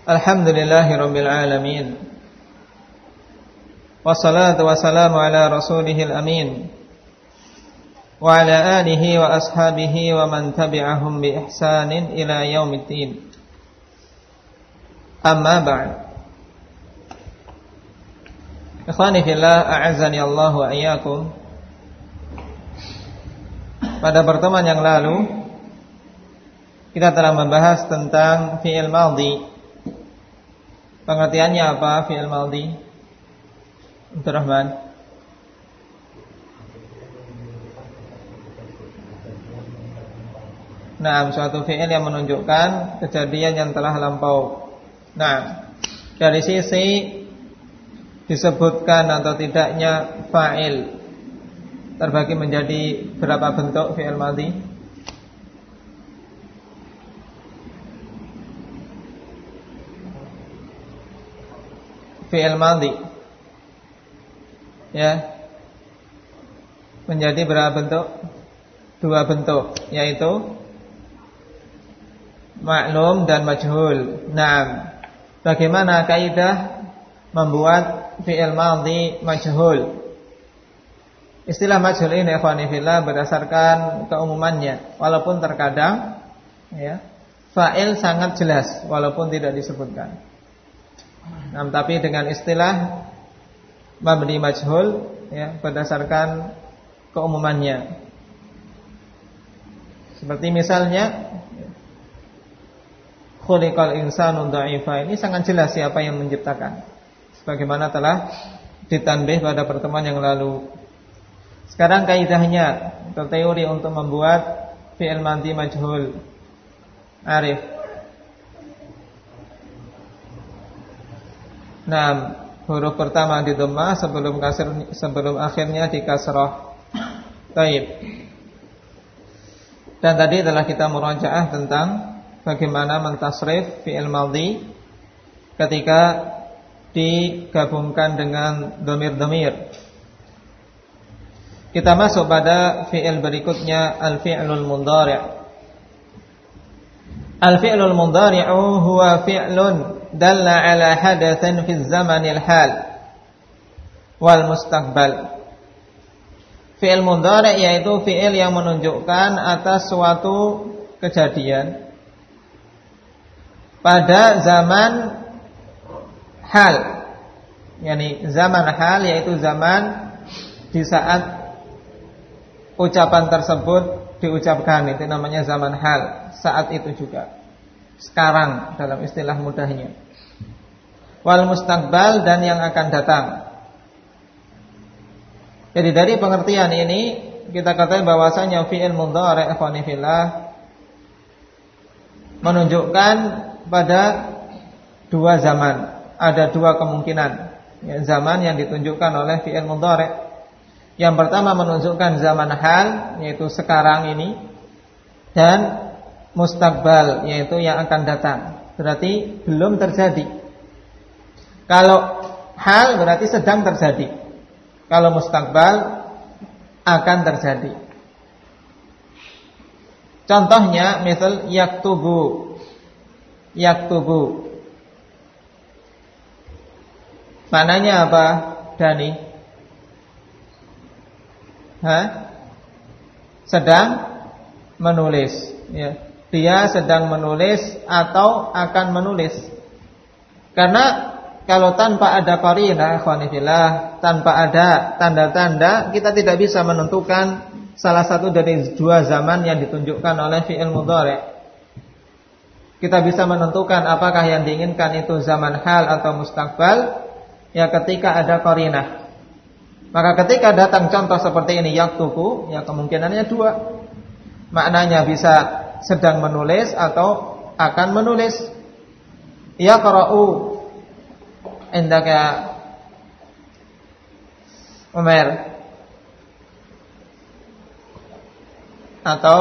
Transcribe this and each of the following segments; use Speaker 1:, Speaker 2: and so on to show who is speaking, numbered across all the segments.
Speaker 1: Alhamdulillahirabbil alamin. Wassalatu wassalamu ala rasulihil amin. Wa ala alihi wa ashabihi wa man tabi'ahum bi ihsanin ila yaumiddin. Amma ba'd. Ikhwani fillah, a'azzani Allah wa iyyakum. Pada pertemuan yang lalu kita telah membahas tentang fi'il madhi. Pengertiannya apa fi'il madhi? Abdul Rahman. Nah, suatu fi'il yang menunjukkan kejadian yang telah lampau. Nah, dari sisi disebutkan atau tidaknya fa'il terbagi menjadi berapa bentuk fi'il madhi? Fi'il madhi ya menjadi berapa bentuk? Dua bentuk, yaitu maklum dan majhul. Nah, bagaimana kaidah membuat fi'il madhi majhul? Istilah majhul ini ikhwani fillah berdasarkan keumumannya, walaupun terkadang ya fa'il sangat jelas walaupun tidak disebutkan. Nah, tapi dengan istilah mabni majhul ya berdasarkan keumumannya. Seperti misalnya khuliqal insanu dha'ifa, ini sangat jelas siapa yang menciptakan, sebagaimana telah ditanbih pada pertemuan yang lalu. Sekarang kaidahnya atau teori untuk membuat fi'il madhi majhul. Arif. Nah, huruf pertama di dhammah sebelum akhirnya di kasrah. Baik. Dan tadi telah kita murajaah tentang bagaimana mentasrif fi'il madhi ketika digabungkan dengan dhamir-dhamir. Kita masuk pada fi'il berikutnya, al-fi'lul mudhari'. Al-fi'lul mudhari'u huwa fi'lun dalla ala hadatsin fi zamanil hal wal mustaqbal. Fi'il mudhari' yaitu fi'il yang menunjukkan atas suatu kejadian pada zaman hal. Yani zaman hal yaitu zaman di saat ucapan tersebut diucapkan, itu namanya zaman hal. Saat itu juga, sekarang dalam istilah mudahnya. Wal mustaqbal, dan yang akan datang. Jadi dari pengertian ini kita katakan bahwasanya fi'il mudhari' ikhwani fillah menunjukkan pada dua zaman. Ada dua kemungkinan ya, zaman yang ditunjukkan oleh fi'il mudhari'. Yang pertama menunjukkan zaman hal, yaitu sekarang ini, dan mustaqbal, yaitu yang akan datang. Berarti belum terjadi. Kalau hal berarti sedang terjadi. Kalau mustaqbal akan terjadi. Contohnya misal yaktubu. Yaktubu. Maknanya apa, Dani? Sedang menulis ya. Dia sedang menulis atau akan menulis. Karena kalau tanpa ada qarinah, ikhwanillah, tanpa ada tanda-tanda, kita tidak bisa menentukan salah satu dari dua zaman yang ditunjukkan oleh fi'il mudhari'. Kita bisa menentukan apakah yang diinginkan itu zaman hal atau mustaqbal ya ketika ada qarinah. Maka ketika datang contoh seperti ini yaktubu, ya kemungkinannya dua. Maknanya bisa sedang menulis atau akan menulis. Yaqra'u indaka Umar, atau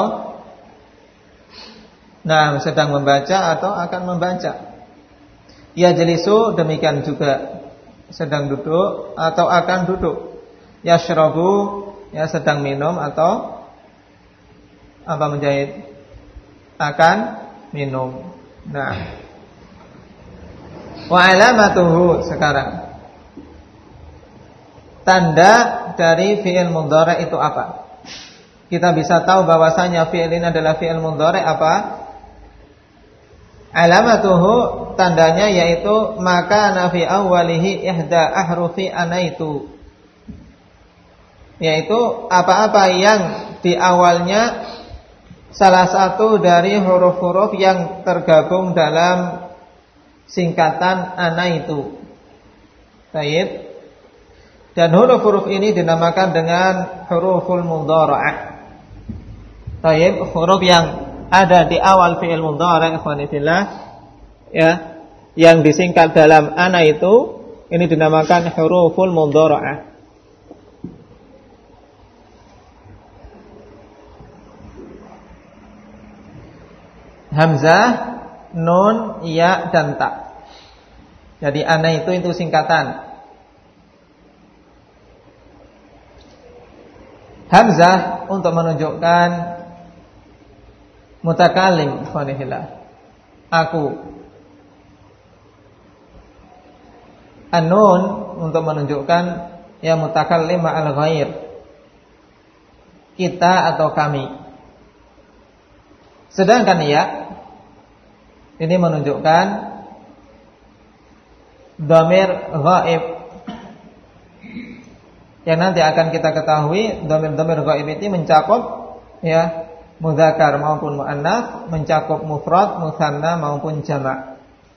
Speaker 1: sedang membaca atau akan membaca. Yajlisu, demikian juga sedang duduk atau akan duduk. Yashrabu, ya sedang minum atau apa menjahit, akan minum. Nah, Wa alamatuhu sekarang. Tanda dari fi'il mudhari' itu apa? Kita bisa tahu bahwasanya fi'il ini adalah fi'il mudhari' apa? Alamatuhu, tandanya yaitu maka fi awwalihi ihda ahrufi anaitu. Yaitu apa-apa yang di awalnya salah satu dari huruf-huruf yang tergabung dalam singkatan anaitu. Baik. Dan huruf-huruf ini dinamakan dengan huruful mudhara'ah. Baik, huruf yang ada di awal fi'il mudhari' ikhwanillah ya, yang disingkat dalam anaitu, ini dinamakan huruful mudhara'ah. Hamzah, nun, ya, dan ta. Jadi anaitu itu singkatan. Hamzah untuk menunjukkan mutakalim, aku. An-nun untuk menunjukkan ya mutakallim ma'al ghair, kita atau kami. Sedangkan ya ini menunjukkan dhamir ghaib, yang nanti akan kita ketahui dhamir-dhamir ghaib ini mencakup ya mudzakar maupun muannats, mencakup mufrad, mutsanna maupun jama'.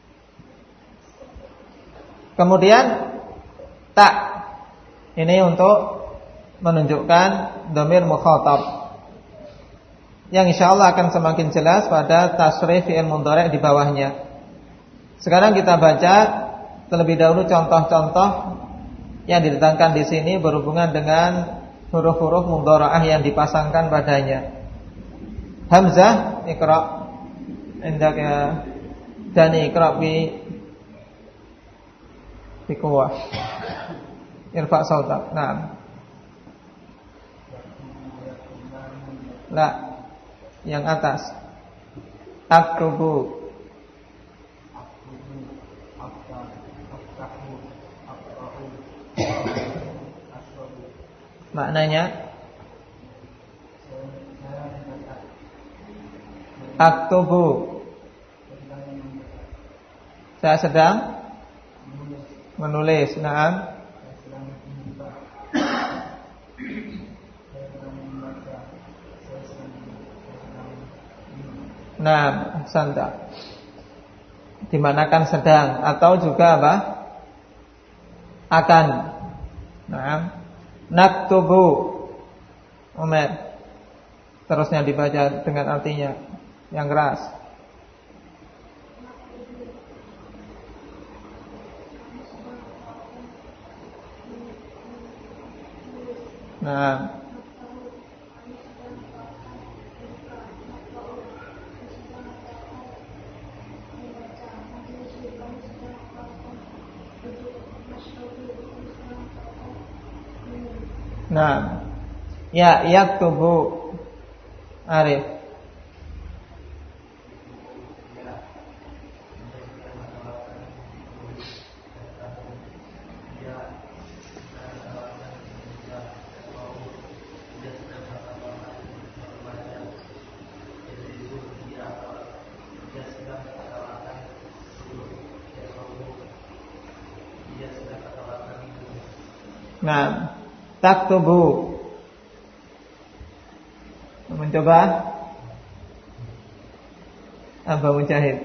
Speaker 1: Kemudian ta ini untuk menunjukkan dhamir mukhatab, yang insyaallah akan semakin jelas pada tasrif fi'il mudhari' di bawahnya. Sekarang kita baca terlebih dahulu contoh-contoh yang didatangkan di sini berhubungan dengan huruf-huruf mudhara'ah yang dipasangkan padanya. Hamzah, iqra, indaka, dan iqra bi quwwah. Irfa sautak. Naam. La, yang atas. Aktubu. Maknanya aktubu, saya sedang menulis. Naam. Naam, santa. Dimanakan sedang atau juga apa? Akan. Naam. Naktubu. Umar. Terusnya dibaca dengan artinya yang keras. Nah, nah, ya yaktubu Arif. Nah, taktubu. Mencoba Aba Mujahid.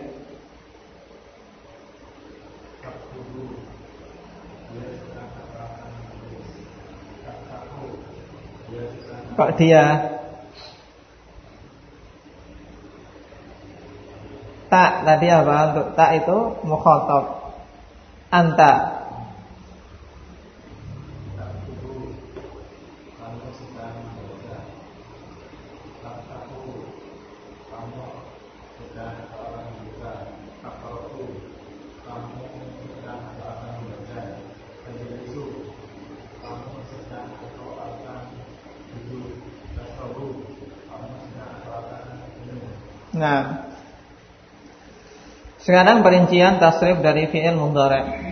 Speaker 1: Kok dia tak tadi apa? Untuk tak itu mukhatab. Anta. Nah, Sekarang perincian tasrif dari fi'il mudhari'.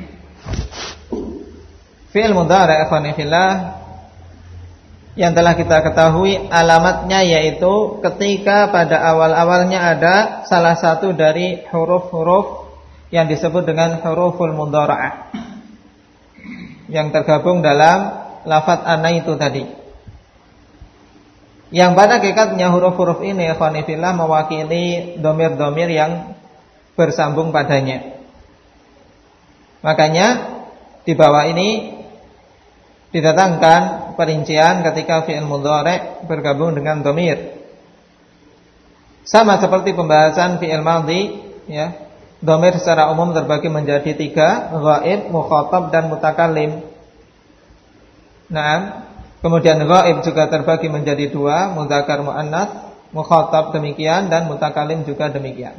Speaker 1: Fi'il mudhari' ikhwani fillah yang telah kita ketahui alamatnya yaitu ketika pada awal-awalnya ada salah satu dari huruf-huruf yang disebut dengan huruful mudhara'ah yang tergabung dalam lafaz ana itu tadi. Yang pada hakikatnya huruf-huruf ini ikhwani fillah mewakili dhamir-dhamir yang bersambung padanya. Makanya di bawah ini didatangkan perincian ketika fi'il mudhari' bergabung dengan dhamir. Sama seperti pembahasan fi'il madhi, ya. Dhamir secara umum terbagi menjadi 3, ghaib, mukhatab dan mutakallim. Naam. Kemudian ghaib juga terbagi menjadi 2, mudzakkar muannats, mukhatab demikian dan mutakallim juga demikian.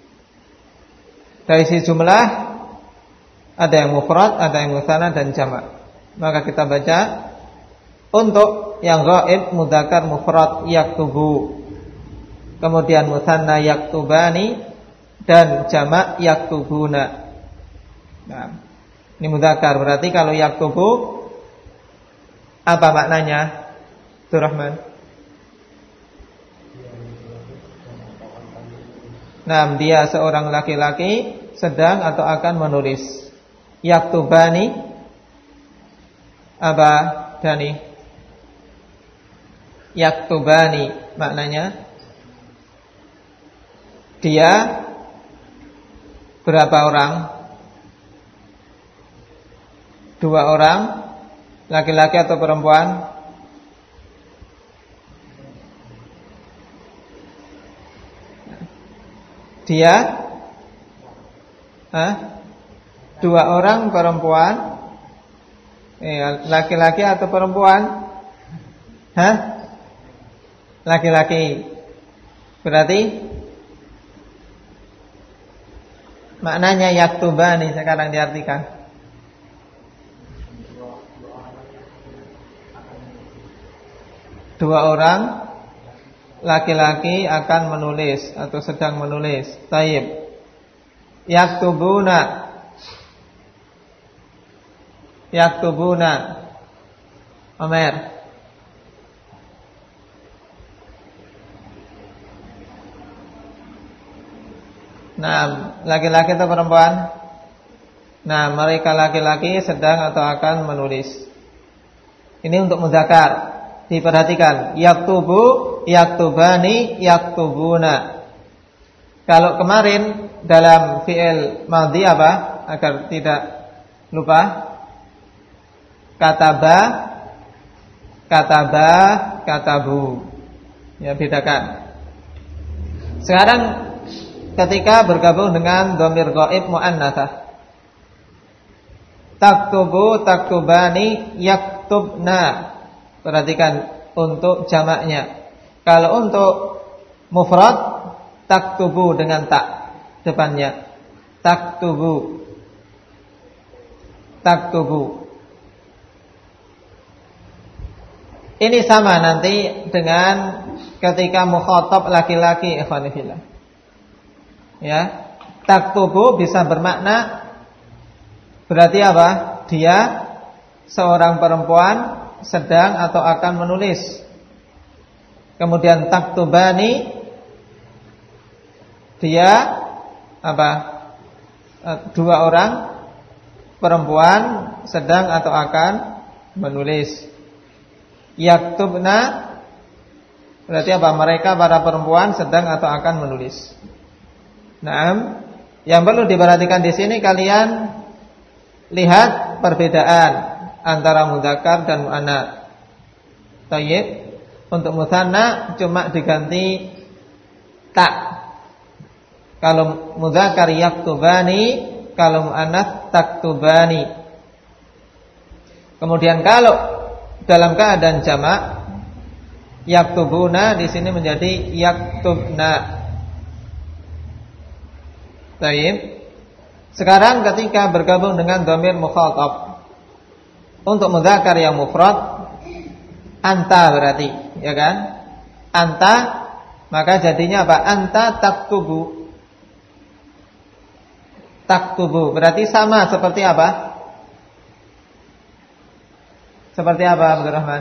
Speaker 1: Dari sisi jumlah ada yang mufrad, ada yang mutsanna dan jamak. Maka kita baca untuk yang ghaib mudzakkar mufrad yaktubu, kemudian mutsanna yaktubani dan jamak yaktubuna. Nah, ini mudzakkar berarti kalau yaktubu apa maknanya? Abdurrahman. Nah, dia seorang laki-laki sedang atau akan menulis. Yaktubani apa Dani? Yaktubani maknanya dia berapa orang? 2 orang, laki-laki atau perempuan? Dia 2 orang perempuan. Laki-laki atau perempuan? Laki-laki. Berarti maknanya yaktubani sekarang diartikan. Dua orang laki-laki akan menulis atau sedang menulis. Taib. Yaktubuna. Yaktubuna. Omer. Nah, laki-laki atau perempuan? Nah, mereka laki-laki sedang atau akan menulis. Ini untuk mudzakkar. Diperhatikan, yaktubu, yaktubani, yaktubuna. Kalau kemarin dalam fi'il madhi apa? Agar tidak lupa. Kataba, kataba, katabu. Ya, bedakan. Sekarang ketika bergabung dengan dhamir ghaib muannatsah. Taktubu, taktubani, yaktubna. Perhatikan untuk jamaknya. Kalau untuk mufrad taktubu dengan tak depannya. Taktubu. Taktubu. Ini sama nanti dengan ketika mukhatab laki-laki ikhwan fillah. Ya. Taktubu bisa bermakna berarti apa? Dia seorang perempuan sedang atau akan menulis. Kemudian taktubani dia apa? 2 orang perempuan sedang atau akan menulis. Yaktubna berarti apa? Mereka para perempuan sedang atau akan menulis. Nah, yang perlu diperhatikan di sini kalian lihat perbedaan antara mudzakkar dan muannats. Thayyib. Untuk mutsanna cuma diganti tak. Kalau mudzakkar yaktubani, kalau muannats taktubani. Kemudian kalau dalam keadaan jamak yaktubuna di sini menjadi yaktubna. Thayyib. Sekarang ketika bergabung dengan dhamir mukhatab untuk mudzakkar yang mufrad anta berarti, ya kan? Anta, maka jadinya apa? Anta taktubu. taktubu. Berarti sama seperti apa? Seperti apa, Abdul Rahman?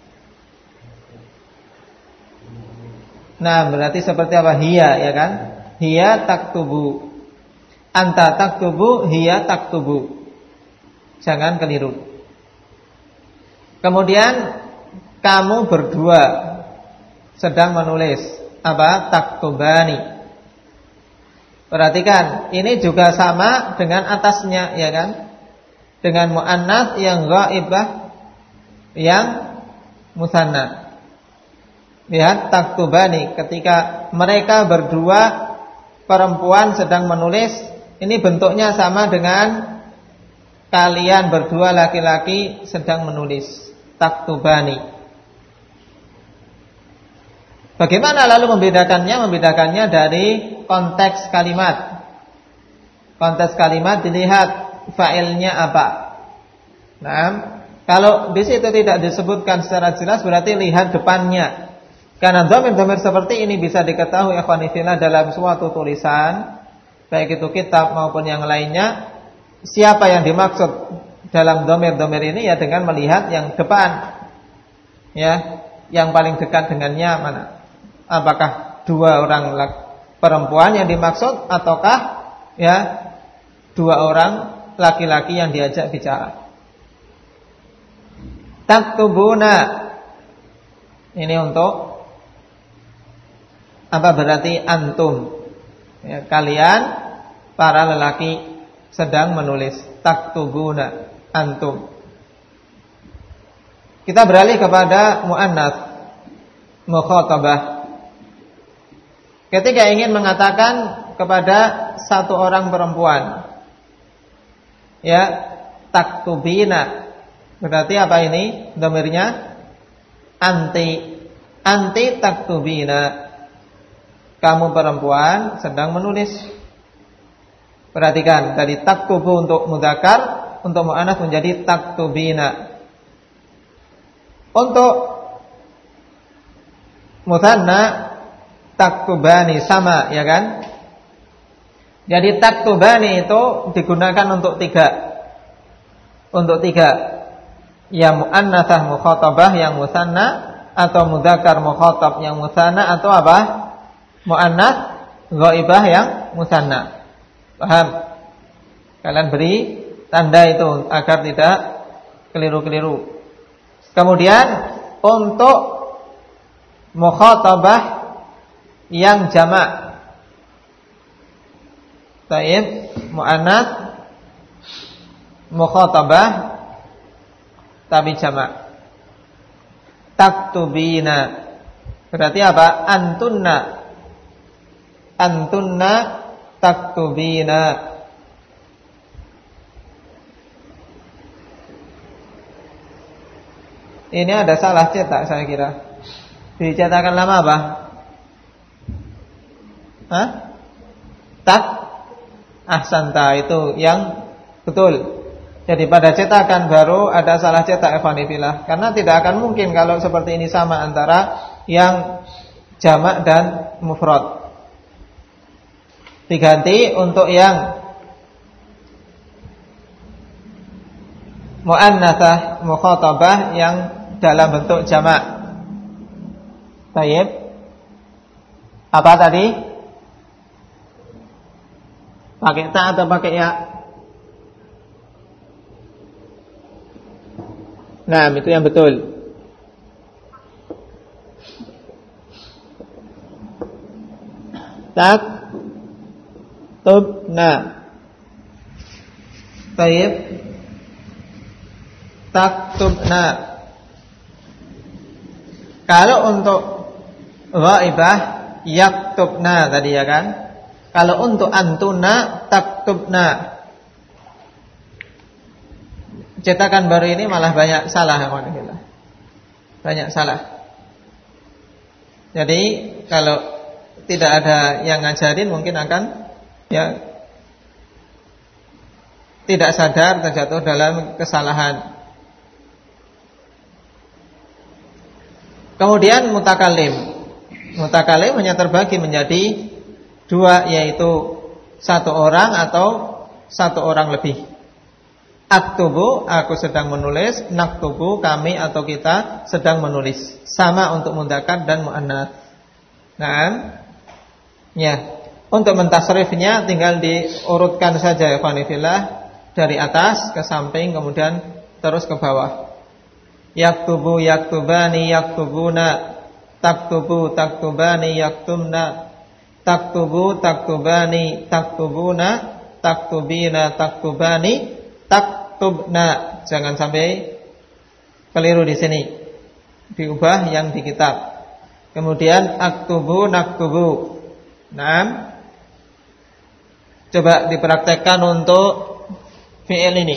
Speaker 1: Nah, berarti seperti apa? Hiya, ya kan? Hiya taktubu. Anta taktubu, hiya taktubu. Jangan keliru. Kemudian kamu berdua sedang menulis. Apa? Taktubani. Perhatikan, ini juga sama dengan atasnya, ya kan? Dengan muannats yang ghaibah, yang musanna. Lihat taktubani, ketika mereka berdua perempuan sedang menulis, ini bentuknya sama dengan kalian berdua laki-laki sedang menulis. Taktubani. Bagaimana lalu membedakannya? Membedakannya dari konteks kalimat. Konteks kalimat dilihat fa'ilnya apa. Nah, kalau di situ tidak disebutkan secara jelas berarti lihat depannya. Karena dhamir-dhamir seperti ini bisa diketahui ikhwan fillah dalam suatu tulisan, baik itu kitab maupun yang lainnya. Siapa yang dimaksud dalam dhamir-dhamir ini ya dengan melihat yang depan. Ya, yang paling dekat dengannya mana? Apakah dua orang perempuan yang dimaksud ataukah ya dua orang laki-laki yang diajak bicara? Taktubuna. Ini untuk apa berarti antum? Ya, kalian para lelaki sedang menulis. Taktubuna, antum. Kita beralih kepada muannats mukhatabah. Ketika ingin mengatakan kepada satu orang perempuan, ya, taktubina. Berarti apa ini? Dhamirnya anti. Anti taktubina. Kamu perempuan sedang menulis. Perhatikan, dari taktubu untuk mudzakkar, untuk muannats menjadi taktubina. Untuk mutsanna taktubani, sama, ya kan? Jadi taktubani itu digunakan untuk tiga. Untuk tiga. Ya muannatsah mukhatabah yang musanna, atau mudzakkar mukhatab yang musanna, atau apa? Muannats ghaibah yang musanna. Paham? Kalian beri tanda itu agar tidak keliru-keliru. Kemudian untuk mukhatabah yang jamak. Baik, muannats mukhatabah tapi jamak. Taktubina. Berarti apa? Antunna. Antunna taktubina. Ini ada salah cetak saya kira. Dicetakan lama apa? Hah? Tak? Ahsanta, itu yang betul. Jadi pada cetakan baru ada salah cetak ikhwanifillah. Karena tidak akan mungkin kalau seperti ini sama antara yang jamak dan mufrad. Diganti untuk yang muannatsah mukhatabah yang dalam bentuk jamak. Baik. Apa tadi? Pakai ta atau pakai ya? Nah, itu yang betul. Taktubna. Baik. Taktubna. Kalau untuk ghaibah yaktubna tadi, ya kan? Kalau untuk antuna taktubna. Cetakan baru ini malah banyak salah, banyak salah. Jadi kalau tidak ada yang ngajarin mungkin akan ya tidak sadar terjatuh dalam kesalahan. Kemudian mutakalim. Mutakalim hanya terbagi menjadi dua, yaitu satu orang atau satu orang lebih. Aktubu, aku sedang menulis. Naktubu, kami atau kita sedang menulis. Sama untuk mudzakkar dan muannats. Nah, ya. Untuk mentasrifnya tinggal diurutkan saja ya fillah, dari atas ke samping kemudian terus ke bawah. Yaktubu, yaktubani, yaktubuna. Taktubu, taktubani, yaktumna. Taktubu, taktubani, taktubuna. Taktubina, taktubani, taktubna. Jangan sampai keliru di sini. Diubah yang di kitab. Kemudian aktubu, naktubu. Nah, coba dipraktekkan untuk fi'il ini.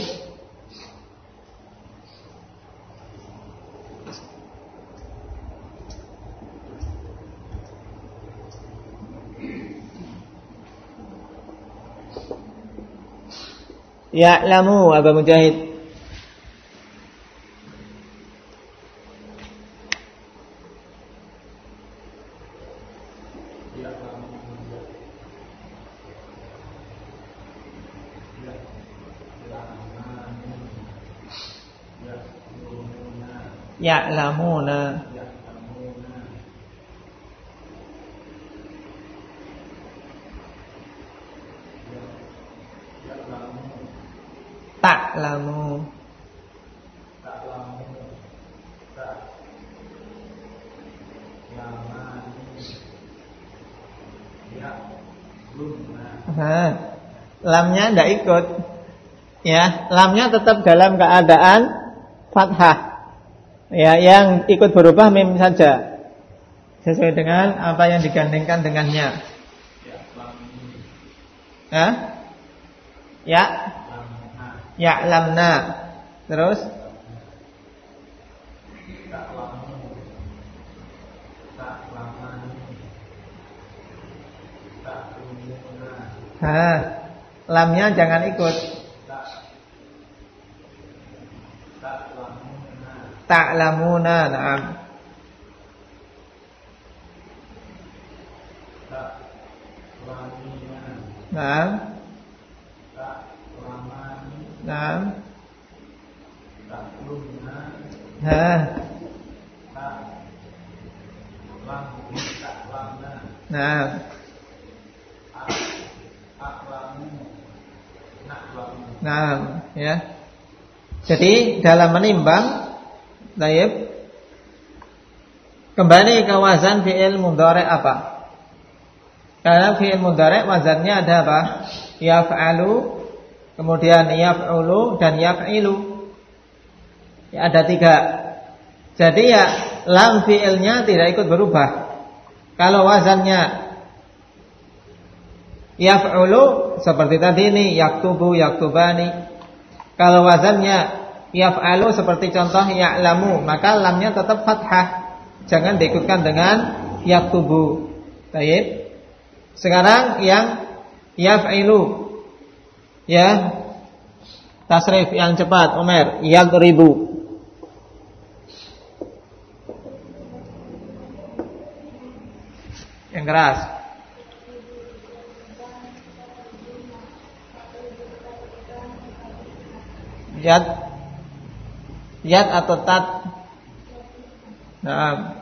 Speaker 1: Ya'lamu, Aba Mujahid. Ya'lamuna. Ta'lamu. Lamnya tidak ikut. Ya, lamnya tetap dalam keadaan fathah. Ya, yang ikut berubah mim saja. Sesuai dengan apa yang digandengkan dengannya. Ya. Ya. Ya lamna. Terus lamnya jangan ikut. Ta'lamuna, na'am. Na'am. Na'am. Na'am. Na'am, ya. Jadi dalam menimbang, baik, kembali ke wazan fi'il mudhari' apa? Karena fi'il mudhari' wazannya ada apa? Yaf'alu, kemudian yaf'ulu dan yaf'ilu. Ya, ada 3. Jadi ya lam fi'ilnya tidak ikut berubah. Kalau wazannya yaf'ulu seperti tadi ini, yaktubu, yaktubani. Kalau wazannya yaf'alu seperti contoh ya'lamu, maka lamnya tetap fathah. Jangan diikutkan dengan yaktubu. Baik. Sekarang yang yaf'ilu. Ya. Tasrif yang cepat, Umar, yadribu. Yang keras. Yad atau tat. Nah.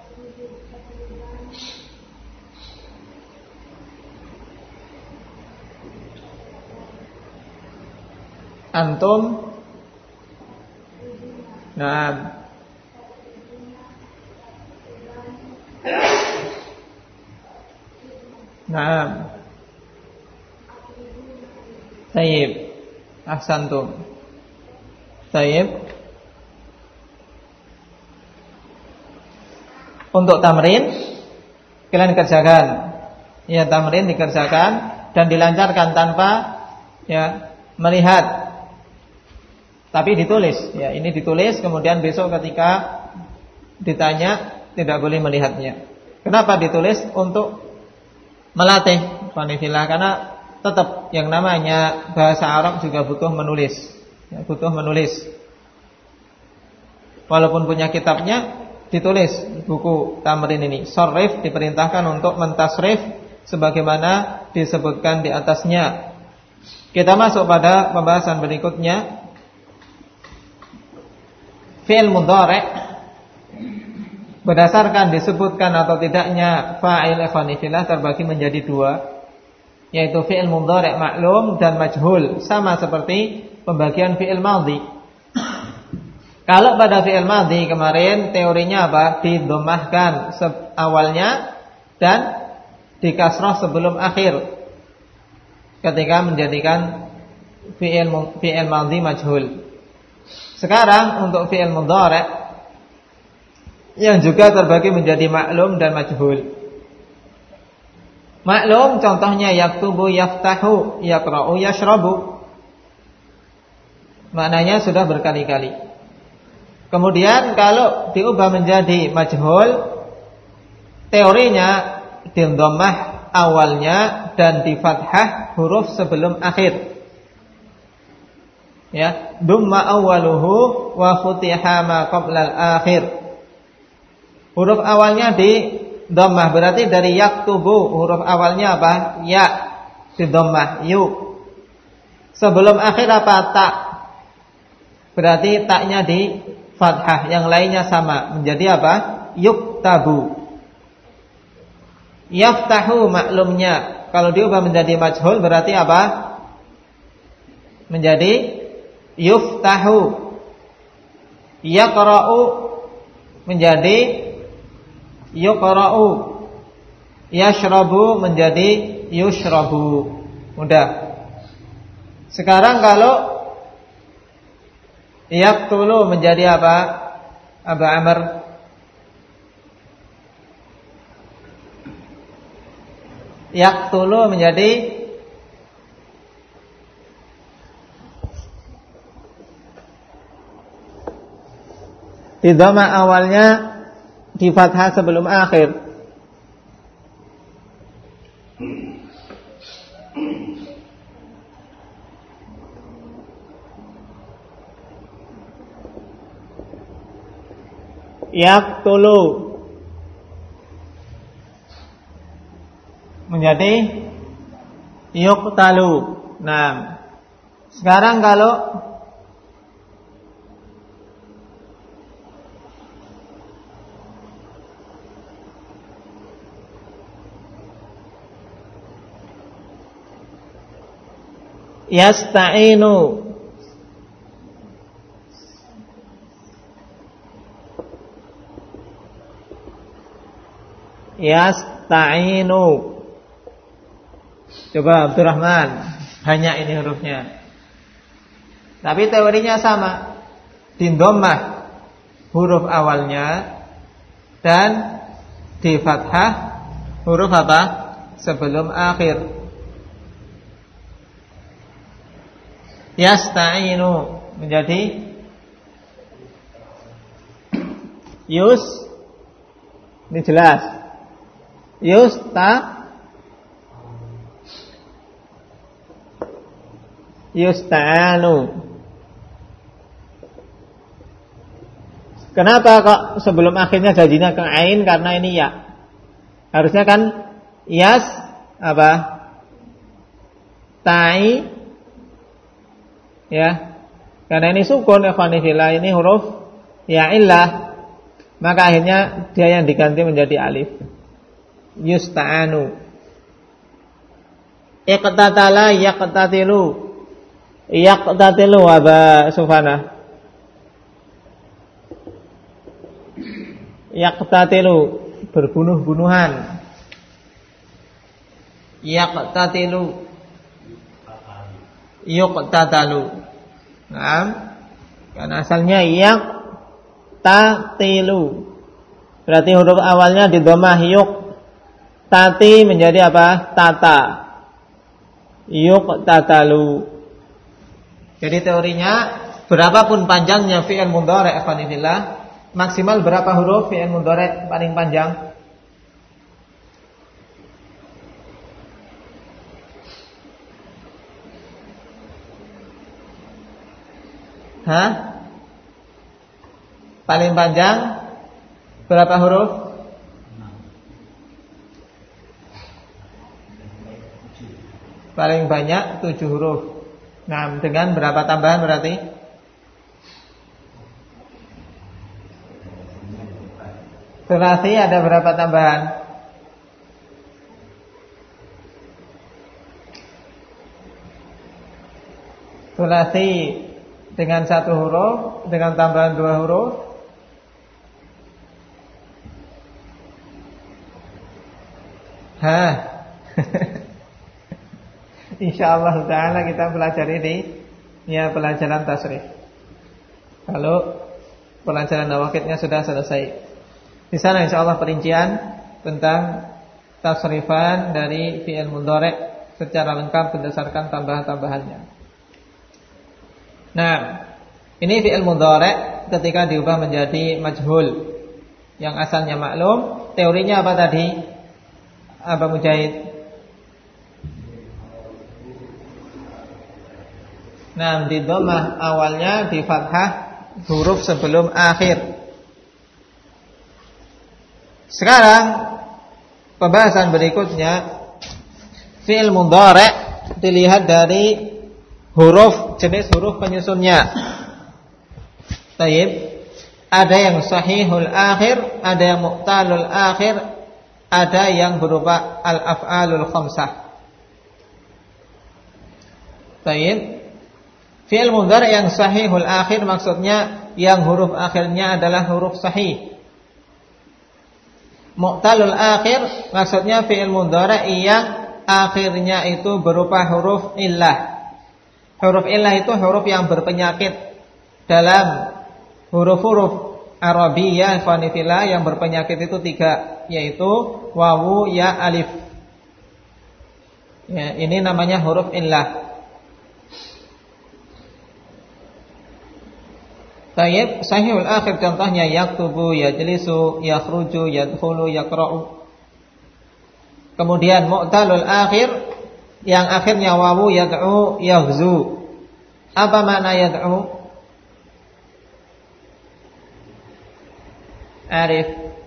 Speaker 1: Antum. Nah. Nah. Tayyib. Ahsantum. Tayyib. Untuk tamrin kalian kerjakan. Ya, tamrin dikerjakan dan dilancarkan tanpa ya melihat. Tapi ditulis. Ya, ini ditulis kemudian besok ketika ditanya tidak boleh melihatnya. Kenapa ditulis? Untuk melatih qanifillah, karena tetap yang namanya bahasa Arab juga butuh menulis. Ya, butuh menulis. Walaupun punya kitabnya, ditulis buku tamrin ini. Sarrif diperintahkan untuk mentasrif sebagaimana disebutkan di atasnya. Kita masuk pada pembahasan berikutnya. Fi'il mudhari' berdasarkan disebutkan atau tidaknya fa'il ikhwanifillah terbagi menjadi dua, yaitu fi'il mudhari' maklum dan majhul, sama seperti pembagian fi'il madhi. Kalau pada fi'il madhi kemarin teorinya apa? Didomahkan awalnya dan dikasrah sebelum akhir ketika menjadikan fi'il madhi majhul. Sekarang untuk fi'il mudhari' yang juga terbagi menjadi maklum dan majhul. Maklum contohnya yaktubu, yaftahu, yaqra'u, yashrabu. Maknanya sudah berkali-kali. Kemudian kalau diubah menjadi majhul, teorinya di-dhammah awalnya dan di fathah huruf sebelum akhir. Ya, dumma awwaluhu wa futiha ma qabla al-akhir. Huruf awalnya di dhammah, berarti dari yaktubu huruf awalnya apa? Ya, di dhammah, yu. Sebelum akhir apa? Ta. Berarti taknya di fathah, yang lainnya sama, menjadi apa? Yuktabu. Yaftahu maklumnya kalau diubah menjadi majhul berarti apa? Menjadi yuftahu. Yaqra'u menjadi yuqra'u. Yashrabu menjadi yushrabu. Mudah. Sekarang kalau yaqtulu menjadi apa? Aba Amr. Yaqtulu menjadi di dhamma awalnya di fathah sebelum akhir. Yaqtulu menjadi yuqtalu. Nah, sekarang kalau yasta'inu yasta'inu. Coba Abdurrahman, banyak ini hurufnya. Tapi teorinya sama. Di-dhammah huruf awalnya dan di fathah huruf apa? Sebelum akhir. Yasta'inu menjadi yus. Ini jelas. Yusta'anu. Kenapa kok sebelum akhirnya jadinya ke ain? Karena ini ya. Harusnya kan yas apa? Tai. Ya. Karena ini sukun ikhwanifillah, ini huruf ya illah. Maka akhirnya dia yang diganti menjadi alif. Yusta'anu. Iqtatala yaqtatilu. Yaqtatilu Aba Sufana. Yaqtatilu berbunuh-bunuhan. Yaqtatilu. Yuqtatalu. Naam. Karena asalnya yaqtatilu. Berarti huruf awalnya di dhammah yuq. Tati menjadi apa? Tata. Yuqtatalu. Jadi teorinya berapapun panjangnya fi'il mudhari' ikhwanillah, maksimal berapa huruf fi'il mudhari' paling panjang? Hah? Paling panjang berapa huruf? 6. Paling banyak 7 huruf. Nah, dengan berapa tambahan berarti? Sulasi ada berapa tambahan? Sulasi dengan 1 huruf, dengan tambahan 2 huruf. Insyaallah ta'ala kita pelajari di pelajaran tasrif. Kalau pelajaran nawakidnya sudah selesai, di sana insyaallah perincian tentang tasrifan dari fi'il mudhari' secara lengkap berdasarkan tambahan-tambahannya. Nah, ini fi'il mudhari' ketika diubah menjadi majhul yang asalnya maklum, teorinya apa tadi? Apa Mujahid? Nah, di dhammah awalnya, di fathah huruf sebelum akhir. Sekarang pembahasan berikutnya, fi'il mudhari' dilihat dari huruf, jenis huruf penyusunnya. Taib, ada yang sahihul akhir, ada yang mu'talul akhir, ada yang berupa al-af'alul khamsah. Taib, fi'il mudhari' yang sahihul akhir maksudnya yang huruf akhirnya adalah huruf sahih. Mu'talul akhir maksudnya fi'il mudhari' yang akhirnya itu berupa huruf illah. Huruf illah itu huruf yang berpenyakit. Dalam huruf-huruf Arabiyah ikhwanifillah yang berpenyakit itu 3, yaitu wawu, ya, alif. Ya, ini namanya huruf illah. Tayyib, sahihul akhir contohnya yaktubu, yajlisu, yakhruju, yadkhulu, yaqra'u. Kemudian mu'talul akhir yang akhirnya wawu, yad'u, yaghzu. Apa makna yad'u? Arif?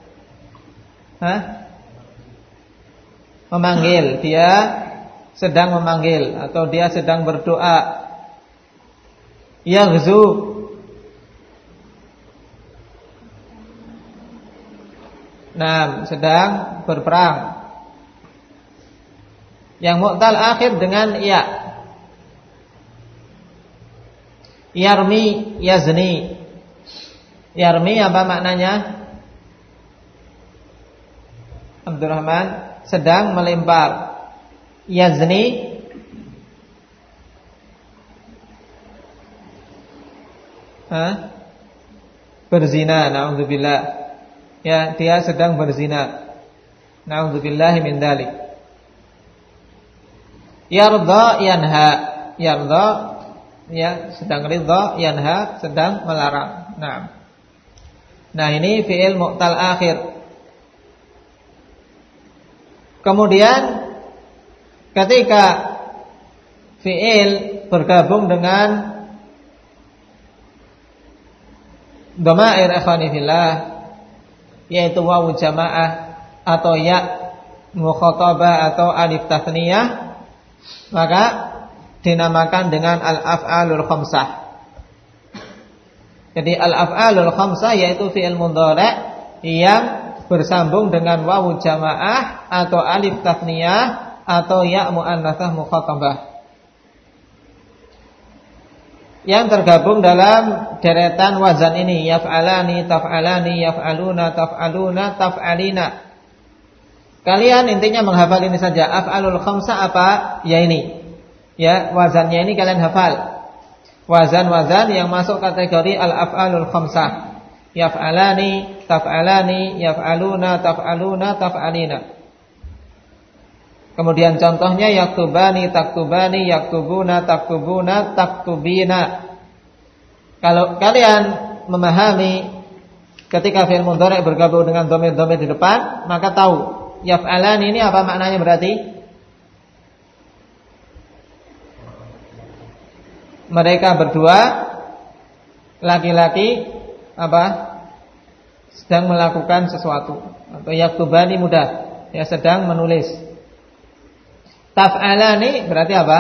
Speaker 1: Memanggil, dia sedang memanggil atau dia sedang berdoa. Yaghzu, nah, sedang berperang. Yang mu'tal akhir dengan ya. Yarmi, yazni. Yarmi apa maknanya? Abdurrahman, sedang melempar. Yazni, berzina, na'udzubillah. Ya, dia sedang berzina. Na'udzubillahi min dzalik. Yardha, yanha. Yardha, ya, sedang ridha, yanha, sedang melarang. Nah, ini fi'il mu'tal akhir. Kemudian ketika fi'il bergabung dengan dhamair ikhwanifillah, yaitu wawu jamaah atau ya mukhatabah atau alif tathniyah, maka dinamakan dengan al-af'alul khamsah. Jadi al-af'alul khamsah yaitu fi'il mudhari' yang bersambung dengan wawu jamaah atau alif tathniyah atau ya muannatsah mukhatabah, yang tergabung dalam deretan wazan ini, yaf'alani, taf'alani, yaf'aluna, taf'aluna, taf'alina. Kalian intinya menghafal ini saja. Af'alul khamsah apa? Ya ini. Ya, wazannya ini kalian hafal. Wazan-wazan yang masuk kategori al-af'alul khamsah. Yaf'alani, taf'alani, yaf'aluna, taf'aluna, taf'alina. Kemudian contohnya yaktubani, taktubani, yaktubuna, taktubuna, taktubina. Kalau kalian memahami ketika fi'il mudhari' bergabung dengan dhamir-dhamir di depan, maka tahu yaf'alani ini apa maknanya berarti? Mereka berdua laki-laki sedang melakukan sesuatu. Atau yaktubani mudah, ya, sedang menulis. Taf'alani berarti apa?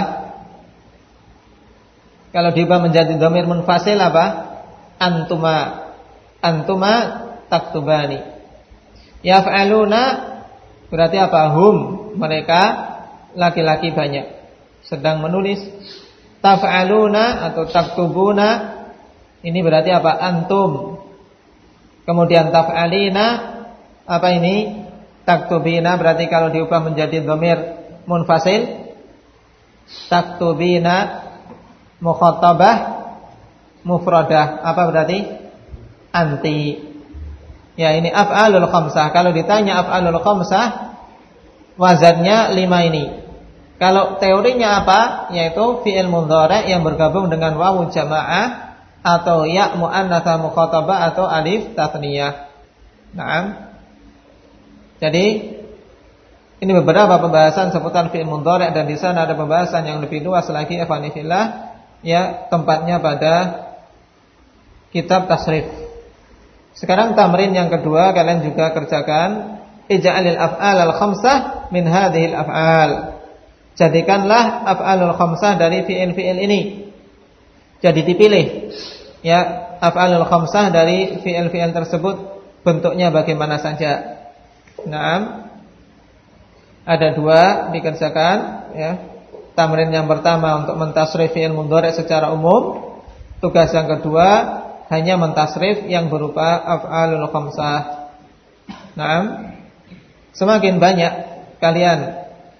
Speaker 1: Kalau diubah menjadi dhamir munfasil apa? Antuma. Antuma taktubani. Yaf'aluna berarti apa? Hum, mereka laki-laki banyak sedang menulis. Taf'aluna atau taktubuna ini berarti apa? Antum. Kemudian taf'alina apa ini? Taktubina berarti kalau diubah menjadi dhamir munfasil. Taktubina mukhatabah mufradah apa berarti? Anti. Ya ini af'alul khamsah. Kalau ditanya af'alul khamsah wazannya 5 ini. Kalau teorinya apa? Yaitu fi'il mudhari' yang bergabung dengan wawu jamaah atau ya muannatsa mukhatabah atau alif tathniyah. Naam. Jadi ini beberapa pembahasan seputar fi'il mudhari' dan di sana ada pembahasan yang lebih luas lagi ikhwani fillah, ya tempatnya pada kitab tasrif. Sekarang tamrin yang kedua kalian juga kerjakan. Ij'alil af'al al-khamsah min hadhil af'al. Jadikanlah af'alul khamsah dari fi'il-fi'il ini. Jadi dipilih ya af'alul khamsah dari fi'il-fi'il tersebut bentuknya bagaimana saja. Naam. Ada 2 dikerjakan ya. Tamrin yang pertama untuk mentasrif fi'il mudhari' secara umum. Tugas yang kedua hanya mentasrif yang berupa af'alul khamsah. Naam. Semakin banyak kalian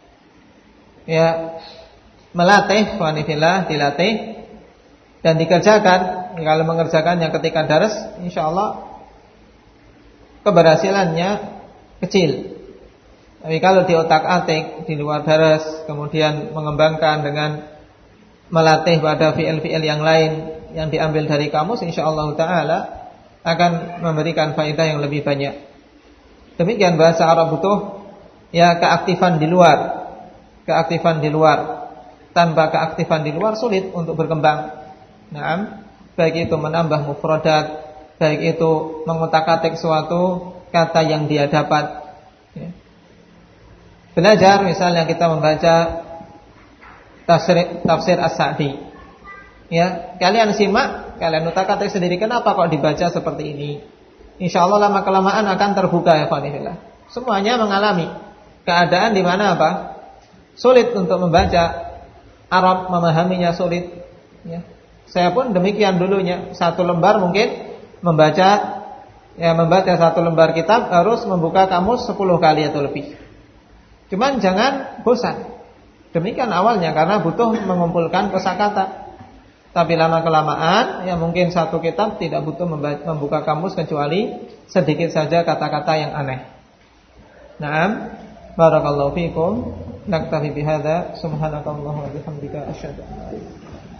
Speaker 1: ya melatih wanifillah, dilatih dan dikerjakan. Kalau mengerjakannya ketika daras, insyaallah keberhasilannya kecil. Tapi kalau di otak-atik di luar daras, kemudian mengembangkan dengan melatih pada fi'il-fi'il yang lain yang diambil dari kamus, insyaallah taala akan memberikan faedah yang lebih banyak. Demikian bahasa Arab butuh ya keaktifan di luar. Keaktifan di luar. Tanpa keaktifan di luar sulit untuk berkembang. Naam, baik itu menambah mufradat, baik itu mengotak-atik suatu kata yang dia dapat. Ya. Belajar misalnya kita membaca tafsir As-Sa'di. Ya, kalian simak, kalian otak-atik sendiri kenapa kok dibaca seperti ini. Insyaallah lama kelamaan akan terbuka ya Fadilillah. Semuanya mengalami keadaan di mana apa? Sulit untuk membaca Arab, memahaminya sulit ya. Saya pun demikian dulunya. 1 lembar mungkin membaca satu lembar kitab harus membuka kamus 10 kali atau lebih. Cuman jangan bosan. Demikian awalnya karena butuh mengumpulkan kosakata. Tapi lama kelamaan ya mungkin satu kitab tidak butuh membuka kamus kecuali sedikit saja kata-kata yang aneh. Naam, barakallahu fikum. Naktafi bihadza, subhanakallahumma wa bihamdika asyhadu an la ilaha illa anta